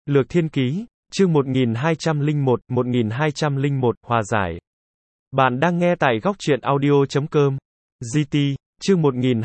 Lược Thiên Ký, chương 1201, Hòa giải. Bạn đang nghe tại góc truyện audio.com. GT, chương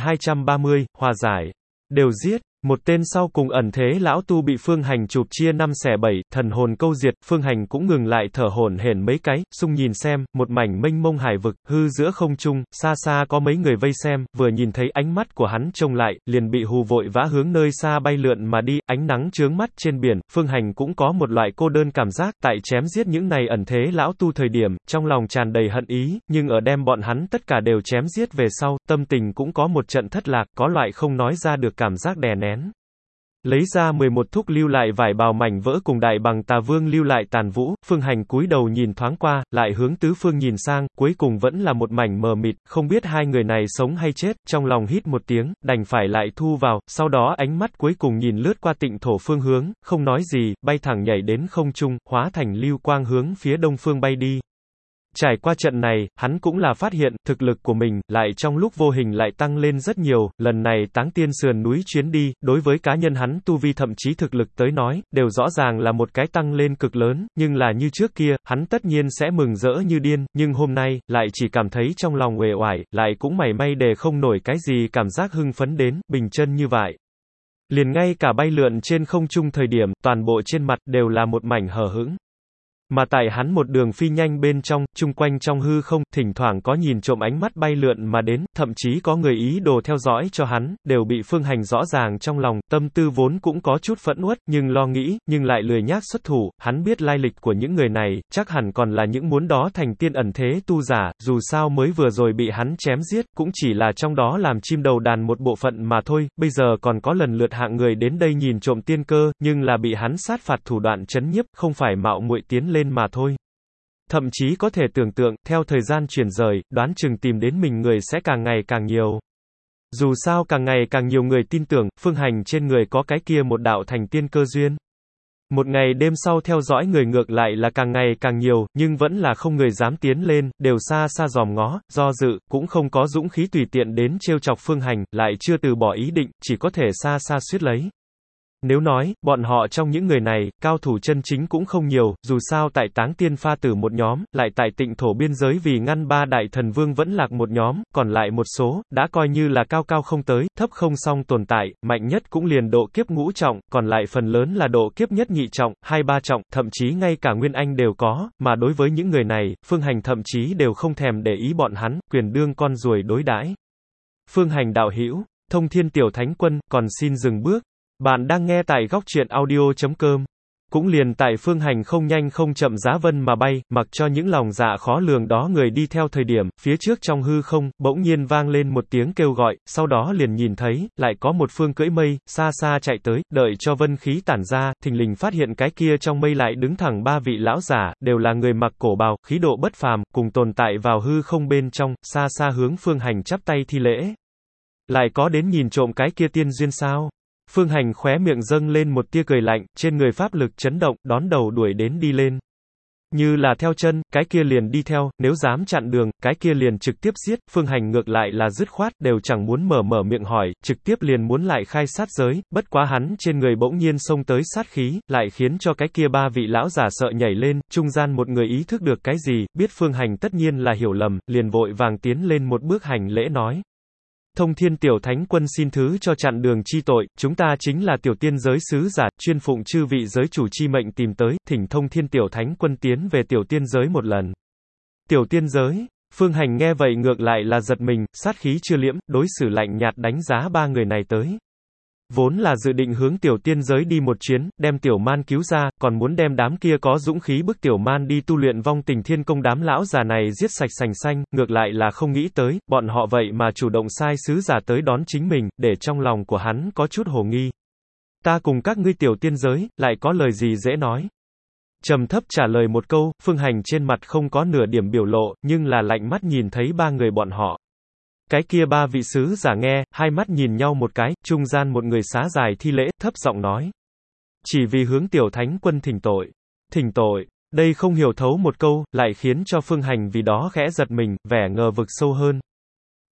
1230, Hòa giải. Đều giết. Một tên sau cùng ẩn thế lão tu bị Phương Hành chụp chia 5 xẻ 7, thần hồn câu diệt, Phương Hành cũng ngừng lại thở hổn hển mấy cái, sung nhìn xem, một mảnh mênh mông hải vực, hư giữa không trung, xa xa có mấy người vây xem, vừa nhìn thấy ánh mắt của hắn trông lại, liền bị hù vội vã hướng nơi xa bay lượn mà đi, ánh nắng chướng mắt trên biển, Phương Hành cũng có một loại cô đơn cảm giác, tại chém giết những này ẩn thế lão tu thời điểm, trong lòng tràn đầy hận ý, nhưng ở đem bọn hắn tất cả đều chém giết về sau, tâm tình cũng có một trận thất lạc, có loại không nói ra được cảm giác đè nén. Lấy ra 11 thúc lưu lại vải bào mảnh vỡ cùng đại bằng tà vương lưu lại tàn vũ, Phương Hành cúi đầu nhìn thoáng qua, lại hướng tứ phương nhìn sang, cuối cùng vẫn là một mảnh mờ mịt, không biết hai người này sống hay chết, trong lòng hít một tiếng, đành phải lại thu vào, sau đó ánh mắt cuối cùng nhìn lướt qua Tịnh Thổ phương hướng, không nói gì, bay thẳng nhảy đến không trung, hóa thành lưu quang hướng phía đông phương bay đi. Trải qua trận này, hắn cũng là phát hiện, thực lực của mình, lại trong lúc vô hình lại tăng lên rất nhiều, lần này Táng Tiên sườn núi chuyến đi, đối với cá nhân hắn tu vi thậm chí thực lực tới nói, đều rõ ràng là một cái tăng lên cực lớn, nhưng là như trước kia, hắn tất nhiên sẽ mừng rỡ như điên, nhưng hôm nay, lại chỉ cảm thấy trong lòng uể oải, lại cũng mảy may để không nổi cái gì cảm giác hưng phấn đến, bình chân như vậy. Liền ngay cả bay lượn trên không trung thời điểm, toàn bộ trên mặt đều là một mảnh hờ hững. Mà tại hắn một đường phi nhanh bên trong, chung quanh trong hư không, thỉnh thoảng có nhìn trộm ánh mắt bay lượn mà đến, thậm chí có người ý đồ theo dõi cho hắn, đều bị Phương Hành rõ ràng trong lòng, tâm tư vốn cũng có chút phẫn uất, nhưng lo nghĩ, nhưng lại lười nhác xuất thủ, hắn biết lai lịch của những người này, chắc hẳn còn là những muốn đó thành tiên ẩn thế tu giả, dù sao mới vừa rồi bị hắn chém giết, cũng chỉ là trong đó làm chim đầu đàn một bộ phận mà thôi, bây giờ còn có lần lượt hạng người đến đây nhìn trộm tiên cơ, nhưng là bị hắn sát phạt thủ đoạn trấn nhiếp, không phải mạo muội tiến lên mà thôi. Thậm chí có thể tưởng tượng, theo thời gian chuyển rời, đoán chừng tìm đến mình người sẽ càng ngày càng nhiều. Dù sao càng ngày càng nhiều người tin tưởng, Phương Hành trên người có cái kia một đạo thành tiên cơ duyên. Một ngày đêm sau theo dõi người ngược lại là càng ngày càng nhiều, nhưng vẫn là không người dám tiến lên, đều xa xa dòm ngó, do dự, cũng không có dũng khí tùy tiện đến trêu chọc Phương Hành, lại chưa từ bỏ ý định, chỉ có thể xa xa suýt lấy. Nếu nói, bọn họ trong những người này, cao thủ chân chính cũng không nhiều, dù sao tại Táng Tiên pha tử một nhóm, lại tại Tịnh Thổ biên giới vì ngăn ba đại thần vương vẫn lạc một nhóm, còn lại một số, đã coi như là cao cao không tới, thấp không song tồn tại, mạnh nhất cũng liền độ kiếp ngũ trọng, còn lại phần lớn là độ kiếp nhất nhị trọng, 2-3 trọng, thậm chí ngay cả Nguyên Anh đều có, mà đối với những người này, Phương Hành thậm chí đều không thèm để ý bọn hắn, quyền đương con ruồi đối đãi. Phương Hành đạo hữu, Thông Thiên Tiểu Thánh Quân, còn xin dừng bước. Bạn đang nghe tại góc truyện audio.com. Cũng liền tại Phương Hành không nhanh không chậm giá vân mà bay, mặc cho những lòng dạ khó lường đó người đi theo thời điểm, phía trước trong hư không, bỗng nhiên vang lên một tiếng kêu gọi, sau đó liền nhìn thấy, lại có một phương cưỡi mây, xa xa chạy tới, đợi cho vân khí tản ra, thình lình phát hiện cái kia trong mây lại đứng thẳng ba vị lão giả, đều là người mặc cổ bào, khí độ bất phàm, cùng tồn tại vào hư không bên trong, xa xa hướng Phương Hành chắp tay thi lễ. Lại có đến nhìn trộm cái kia tiên duyên sao? Phương Hành khóe miệng dâng lên một tia cười lạnh, trên người pháp lực chấn động, đón đầu đuổi đến đi lên. Như là theo chân, cái kia liền đi theo, nếu dám chặn đường, cái kia liền trực tiếp giết, Phương Hành ngược lại là dứt khoát, đều chẳng muốn mở miệng hỏi, trực tiếp liền muốn lại khai sát giới, bất quá hắn trên người bỗng nhiên xông tới sát khí, lại khiến cho cái kia ba vị lão giả sợ nhảy lên, trung gian một người ý thức được cái gì, biết Phương Hành tất nhiên là hiểu lầm, liền vội vàng tiến lên một bước hành lễ nói. Thông Thiên Tiểu Thánh Quân xin thứ cho chặn đường chi tội, chúng ta chính là tiểu tiên giới sứ giả, chuyên phụng chư vị giới chủ chi mệnh tìm tới, thỉnh Thông Thiên Tiểu Thánh Quân tiến về tiểu tiên giới một lần. Tiểu tiên giới, Phương Hành nghe vậy ngược lại là giật mình, sát khí chưa liễm, đối xử lạnh nhạt đánh giá ba người này tới. Vốn là dự định hướng tiểu tiên giới đi một chuyến, đem tiểu man cứu ra, còn muốn đem đám kia có dũng khí bức tiểu man đi tu luyện vong tình thiên công đám lão già này giết sạch sành xanh, ngược lại là không nghĩ tới, bọn họ vậy mà chủ động sai sứ giả tới đón chính mình, để trong lòng của hắn có chút hồ nghi. Ta cùng các ngươi tiểu tiên giới, lại có lời gì dễ nói. Trầm thấp trả lời một câu, Phương Hành trên mặt không có nửa điểm biểu lộ, nhưng là lạnh mắt nhìn thấy ba người bọn họ. Cái kia ba vị sứ giả nghe, hai mắt nhìn nhau một cái, trung gian một người xá dài thi lễ, thấp giọng nói. Chỉ vì hướng Tiểu Thánh Quân thỉnh tội. Thỉnh tội, đây không hiểu thấu một câu, lại khiến cho Phương Hành vì đó khẽ giật mình, vẻ ngờ vực sâu hơn.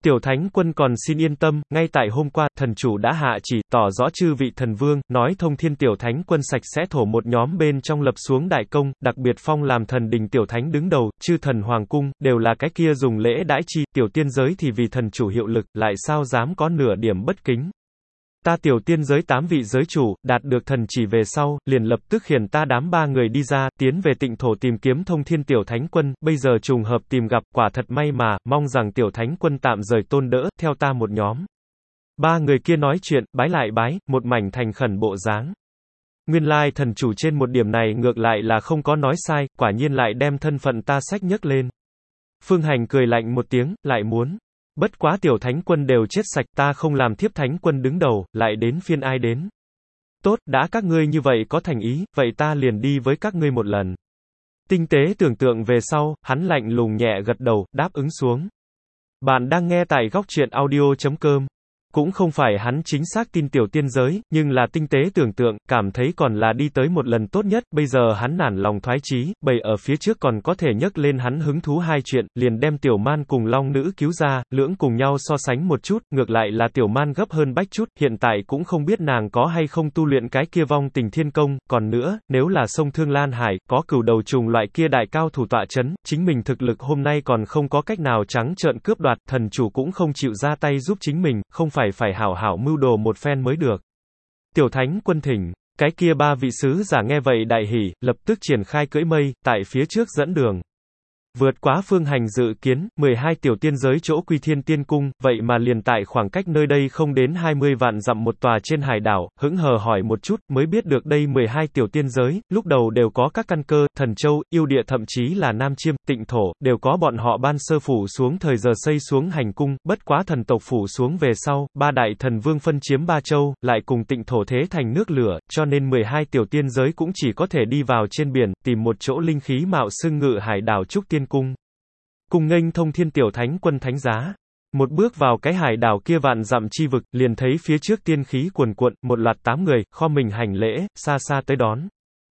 Tiểu Thánh Quân còn xin yên tâm, ngay tại hôm qua, thần chủ đã hạ chỉ, tỏ rõ chư vị thần vương, nói thông thiên Tiểu Thánh Quân sạch sẽ thổ một nhóm bên trong lập xuống đại công, đặc biệt phong làm thần đình Tiểu Thánh đứng đầu, chư thần hoàng cung, đều là cái kia dùng lễ đãi chi, tiểu tiên giới thì vì thần chủ hiệu lực, lại sao dám có nửa điểm bất kính. Ta tiểu tiên giới 8 vị giới chủ, đạt được thần chỉ về sau, liền lập tức khiển ta đám 3 người đi ra, tiến về Tịnh thổ tìm kiếm thông thiên Tiểu Thánh Quân, bây giờ trùng hợp tìm gặp, quả thật may mà, mong rằng Tiểu Thánh Quân tạm rời tôn đỡ, theo ta một nhóm. 3 người kia nói chuyện, bái lại bái, một mảnh thành khẩn bộ dáng. Nguyên lai thần chủ trên một điểm này ngược lại là không có nói sai, quả nhiên lại đem thân phận ta sách nhấc lên. Phương Hành cười lạnh một tiếng, lại muốn. Bất quá Tiểu Thánh Quân đều chết sạch, ta không làm thiếp Thánh Quân đứng đầu, lại đến phiên ai đến. Tốt, đã các ngươi như vậy có thành ý, vậy ta liền đi với các ngươi một lần. Tinh tế tưởng tượng về sau, hắn lạnh lùng nhẹ gật đầu, đáp ứng xuống. Bạn đang nghe tại góc truyện audio.com. Cũng không phải hắn chính xác tin tiểu tiên giới, nhưng là tinh tế tưởng tượng, cảm thấy còn là đi tới một lần tốt nhất, bây giờ hắn nản lòng thoái chí, bày ở phía trước còn có thể nhấc lên hắn hứng thú hai chuyện, liền đem tiểu man cùng long nữ cứu ra, lưỡng cùng nhau so sánh một chút, ngược lại là tiểu man gấp hơn bách chút, hiện tại cũng không biết nàng có hay không tu luyện cái kia vong tình thiên công, còn nữa, nếu là sông Thương Lan Hải, có cửu đầu trùng loại kia đại cao thủ tọa chấn, chính mình thực lực hôm nay còn không có cách nào trắng trợn cướp đoạt, thần chủ cũng không chịu ra tay giúp chính mình, không phải hảo hảo mưu đồ một phen mới được. Tiểu Thánh Quân thỉnh, cái kia 3 vị sứ giả nghe vậy đại hỉ, lập tức triển khai cưỡi mây, tại phía trước dẫn đường. Vượt quá Phương Hành dự kiến, 12 tiểu tiên giới chỗ Quy Thiên Tiên Cung, vậy mà liền tại khoảng cách nơi đây không đến 20 vạn dặm một tòa trên hải đảo, hững hờ hỏi một chút, mới biết được đây 12 tiểu tiên giới, lúc đầu đều có các căn cơ, Thần Châu, Yêu Địa thậm chí là Nam Chiêm, Tịnh Thổ, đều có bọn họ ban sơ phủ xuống thời giờ xây xuống hành cung, bất quá thần tộc phủ xuống về sau, 3 đại thần vương phân chiếm 3 châu, lại cùng Tịnh Thổ thế thành nước lửa, cho nên 12 tiểu tiên giới cũng chỉ có thể đi vào trên biển, tìm một chỗ linh khí mạo xưng ngự hải đảo Trúc Tiên Cung. Cùng nghênh thông thiên Tiểu Thánh Quân thánh giá. Một bước vào cái hải đảo kia vạn dặm chi vực, liền thấy phía trước tiên khí cuồn cuộn, một loạt 8 người, kho mình hành lễ, xa xa tới đón.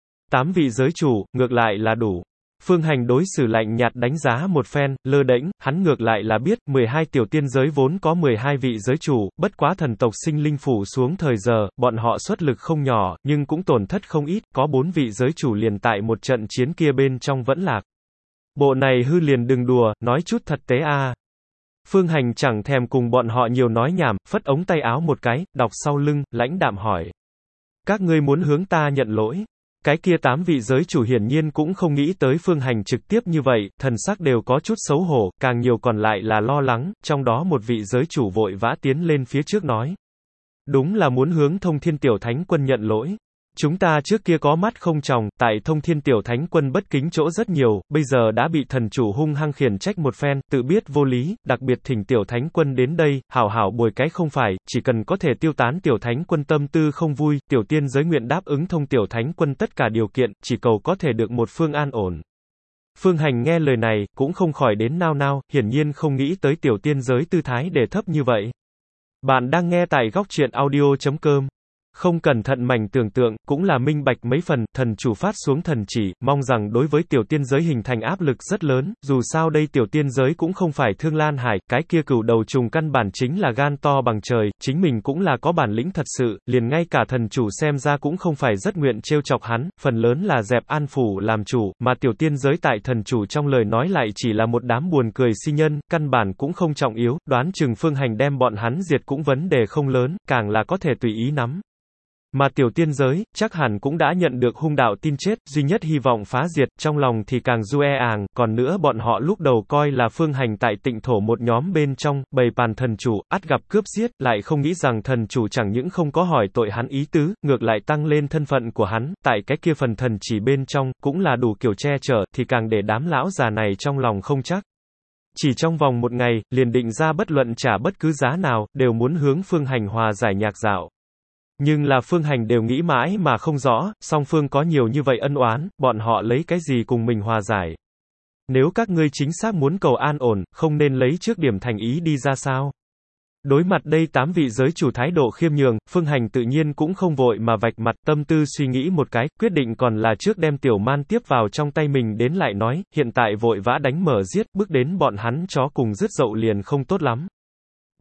8 vị giới chủ, ngược lại là đủ. Phương Hành đối xử lạnh nhạt đánh giá một phen, lơ đễnh, hắn ngược lại là biết, 12 tiểu tiên giới vốn có 12 vị giới chủ, bất quá thần tộc sinh linh phủ xuống thời giờ, bọn họ xuất lực không nhỏ, nhưng cũng tổn thất không ít, có 4 vị giới chủ liền tại một trận chiến kia bên trong vẫn lạc. Bộ này hư liền đừng đùa, nói chút thật tế a. Phương Hành chẳng thèm cùng bọn họ nhiều nói nhảm, phất ống tay áo một cái, đọc sau lưng, lãnh đạm hỏi. Các ngươi muốn hướng ta nhận lỗi. Cái kia 8 vị giới chủ hiển nhiên cũng không nghĩ tới Phương Hành trực tiếp như vậy, thần sắc đều có chút xấu hổ, càng nhiều còn lại là lo lắng, trong đó một vị giới chủ vội vã tiến lên phía trước nói. Đúng là muốn hướng thông thiên Tiểu Thánh Quân nhận lỗi. Chúng ta trước kia có mắt không tròng, tại thông thiên Tiểu Thánh Quân bất kính chỗ rất nhiều, bây giờ đã bị thần chủ hung hăng khiển trách một phen, tự biết vô lý, đặc biệt thỉnh Tiểu Thánh Quân đến đây, hảo hảo bồi cái không phải, chỉ cần có thể tiêu tán Tiểu Thánh Quân tâm tư không vui, Tiểu tiên giới nguyện đáp ứng thông Tiểu Thánh Quân tất cả điều kiện, chỉ cầu có thể được một phương an ổn. Phương Hành nghe lời này, cũng không khỏi đến nao nao, hiển nhiên không nghĩ tới Tiểu tiên giới tư thái để thấp như vậy. Bạn đang nghe tại góc truyện audio.com. Không cẩn thận mảnh tưởng tượng, cũng là minh bạch mấy phần, thần chủ phát xuống thần chỉ, mong rằng đối với tiểu tiên giới hình thành áp lực rất lớn, dù sao đây tiểu tiên giới cũng không phải Thương Lan Hải, cái kia cửu đầu trùng căn bản chính là gan to bằng trời, chính mình cũng là có bản lĩnh thật sự, liền ngay cả thần chủ xem ra cũng không phải rất nguyện trêu chọc hắn, phần lớn là dẹp An Phủ làm chủ, mà tiểu tiên giới tại thần chủ trong lời nói lại chỉ là một đám buồn cười si nhân, căn bản cũng không trọng yếu, đoán chừng Phương Hành đem bọn hắn diệt cũng vấn đề không lớn, càng là có thể tùy ý nắm. Mà tiểu tiên giới, chắc hẳn cũng đã nhận được hung đạo tin chết, duy nhất hy vọng phá diệt, trong lòng thì càng du e àng, còn nữa bọn họ lúc đầu coi là Phương Hành tại Tịnh thổ một nhóm bên trong, bầy bàn thần chủ, ắt gặp cướp giết, lại không nghĩ rằng thần chủ chẳng những không có hỏi tội hắn ý tứ, ngược lại tăng lên thân phận của hắn, tại cái kia phần thần chỉ bên trong, cũng là đủ kiểu che chở, thì càng để đám lão già này trong lòng không chắc. Chỉ trong vòng một ngày, liền định ra bất luận trả bất cứ giá nào, đều muốn hướng Phương Hành hòa giải nhạc dạo. Nhưng là Phương Hành đều nghĩ mãi mà không rõ, song phương có nhiều như vậy ân oán, bọn họ lấy cái gì cùng mình hòa giải. Nếu các ngươi chính xác muốn cầu an ổn, không nên lấy trước điểm thành ý đi ra sao? Đối mặt đây 8 vị giới chủ thái độ khiêm nhường, Phương Hành tự nhiên cũng không vội mà vạch mặt, tâm tư suy nghĩ một cái, quyết định còn là trước đem tiểu man tiếp vào trong tay mình đến lại nói, hiện tại vội vã đánh mở giết, bước đến bọn hắn chó cùng rứt dậu liền không tốt lắm.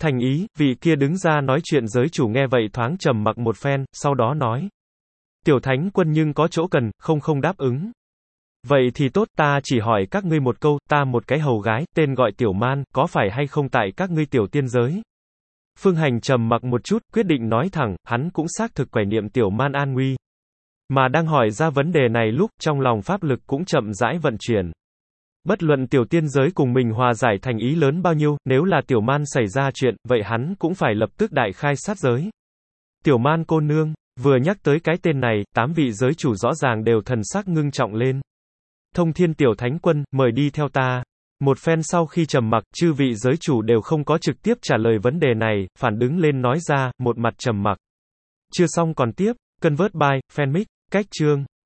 Thành ý, vị kia đứng ra nói chuyện giới chủ nghe vậy thoáng trầm mặc một phen, sau đó nói. Tiểu thánh quân nhưng có chỗ cần, không đáp ứng. Vậy thì tốt, ta chỉ hỏi các ngươi một câu, ta một cái hầu gái, tên gọi Tiểu Man, có phải hay không tại các ngươi tiểu tiên giới? Phương Hành trầm mặc một chút, quyết định nói thẳng, hắn cũng xác thực quẻ niệm Tiểu Man an nguy. Mà đang hỏi ra vấn đề này lúc, trong lòng pháp lực cũng chậm rãi vận chuyển. Bất luận tiểu tiên giới cùng mình hòa giải thành ý lớn bao nhiêu, nếu là Tiểu Man xảy ra chuyện, vậy hắn cũng phải lập tức đại khai sát giới. Tiểu Man cô nương, vừa nhắc tới cái tên này, 8 vị giới chủ rõ ràng đều thần sắc ngưng trọng lên. Thông Thiên Tiểu Thánh Quân, mời đi theo ta. Một phen sau khi trầm mặc, chư vị giới chủ đều không có trực tiếp trả lời vấn đề này, phản đứng lên nói ra, một mặt trầm mặc. Chưa xong còn tiếp, Convert by, Fanmic, cách chương.